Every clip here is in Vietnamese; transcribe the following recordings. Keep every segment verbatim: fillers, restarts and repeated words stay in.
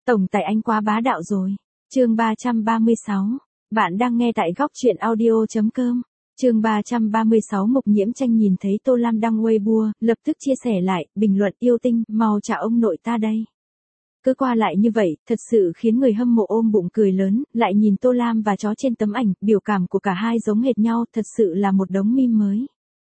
Tổng tài anh quá bá đạo rồi. Chương ba trăm ba mươi sáu. Bạn đang nghe tại góc truyện audio chấm com. Chương ba trăm ba mươi sáu. Mục Nhiễm Tranh nhìn thấy Tô Lam đăng Weibo, lập tức chia sẻ lại, bình luận yêu tinh, mau chào ông nội ta đây. Cứ qua lại như vậy, thật sự khiến người hâm mộ ôm bụng cười lớn, lại nhìn Tô Lam và chó trên tấm ảnh, biểu cảm của cả hai giống hệt nhau, thật sự là một đống meme mới.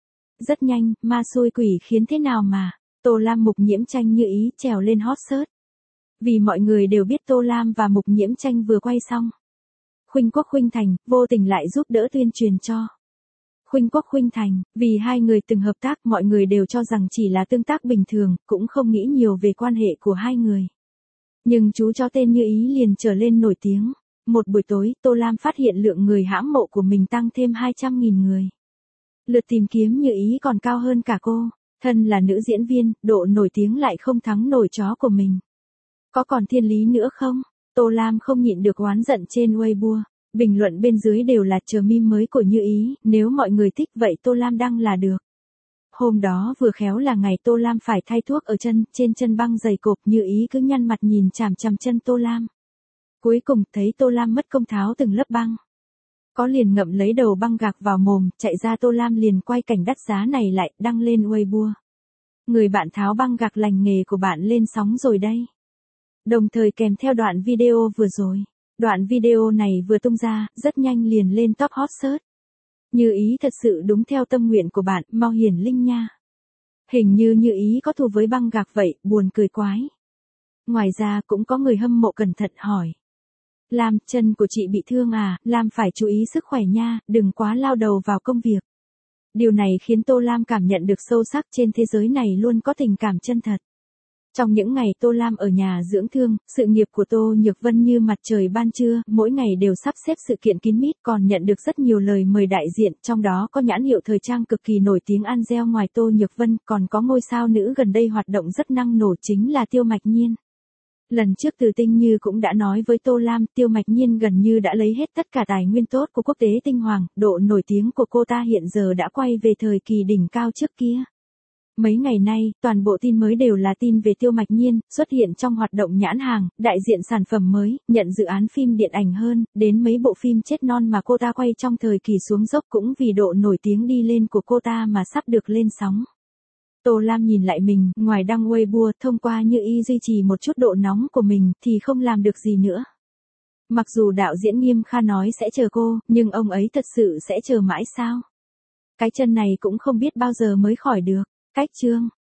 Rất nhanh, ma xui quỷ khiến thế nào mà, Tô Lam Mục Nhiễm Tranh như ý trèo lên hot search. Vì mọi người đều biết Tô Lam và Mục Nhiễm Tranh vừa quay xong. Khuynh Quốc Khuynh Thành, vô tình lại giúp đỡ tuyên truyền cho Khuynh Quốc Khuynh Thành, vì hai người từng hợp tác mọi người đều cho rằng chỉ là tương tác bình thường, cũng không nghĩ nhiều về quan hệ của hai người. Nhưng chú chó tên Như Ý liền trở lên nổi tiếng. Một buổi tối, Tô Lam phát hiện lượng người hãm mộ của mình tăng thêm hai trăm nghìn người. Lượt tìm kiếm Như Ý còn cao hơn cả cô. Thân là nữ diễn viên, độ nổi tiếng lại không thắng nổi chó của mình. Có còn thiên lý nữa không? Tô Lam không nhịn được oán giận trên Weibo. Bình luận bên dưới đều là chờ meme mới của Như Ý, nếu mọi người thích vậy Tô Lam đăng là được. Hôm đó vừa khéo là ngày Tô Lam phải thay thuốc ở chân, trên chân băng dày cộp, Như Ý cứ nhăn mặt nhìn chằm chằm chân Tô Lam. Cuối cùng thấy Tô Lam mất công tháo từng lớp băng. Có liền ngậm lấy đầu băng gạc vào mồm, chạy ra Tô Lam liền quay cảnh đắt giá này lại, đăng lên Weibo. Người bạn tháo băng gạc lành nghề của bạn lên sóng rồi đây. Đồng thời kèm theo đoạn video vừa rồi. Đoạn video này vừa tung ra, rất nhanh liền lên top hot search. Như Ý thật sự đúng theo tâm nguyện của bạn, mau hiển linh nha. Hình như Như Ý có thù với băng gạc vậy, buồn cười quái. Ngoài ra cũng có người hâm mộ cẩn thận hỏi. Lam, chân của chị bị thương à, Lam phải chú ý sức khỏe nha, đừng quá lao đầu vào công việc. Điều này khiến Tô Lam cảm nhận được sâu sắc trên thế giới này luôn có tình cảm chân thật. Trong những ngày Tô Lam ở nhà dưỡng thương, sự nghiệp của Tô Nhược Vân như mặt trời ban trưa, mỗi ngày đều sắp xếp sự kiện kín mít, còn nhận được rất nhiều lời mời đại diện, trong đó có nhãn hiệu thời trang cực kỳ nổi tiếng Angel. Ngoài Tô Nhược Vân, còn có ngôi sao nữ gần đây hoạt động rất năng nổ chính là Tiêu Mạch Nhiên. Lần trước Từ Tinh Như cũng đã nói với Tô Lam, Tiêu Mạch Nhiên gần như đã lấy hết tất cả tài nguyên tốt của quốc tế tinh hoàng, độ nổi tiếng của cô ta hiện giờ đã quay về thời kỳ đỉnh cao trước kia. Mấy ngày nay, toàn bộ tin mới đều là tin về Tiêu Mạch Nhiên, xuất hiện trong hoạt động nhãn hàng, đại diện sản phẩm mới, nhận dự án phim điện ảnh hơn, đến mấy bộ phim chết non mà cô ta quay trong thời kỳ xuống dốc cũng vì độ nổi tiếng đi lên của cô ta mà sắp được lên sóng. Tô Lam nhìn lại mình, ngoài đăng Weibo thông qua Như Ý duy trì một chút độ nóng của mình thì không làm được gì nữa. Mặc dù đạo diễn Nghiêm Kha nói sẽ chờ cô, nhưng ông ấy thật sự sẽ chờ mãi sao? Cái chân này cũng không biết bao giờ mới khỏi được. Cách chương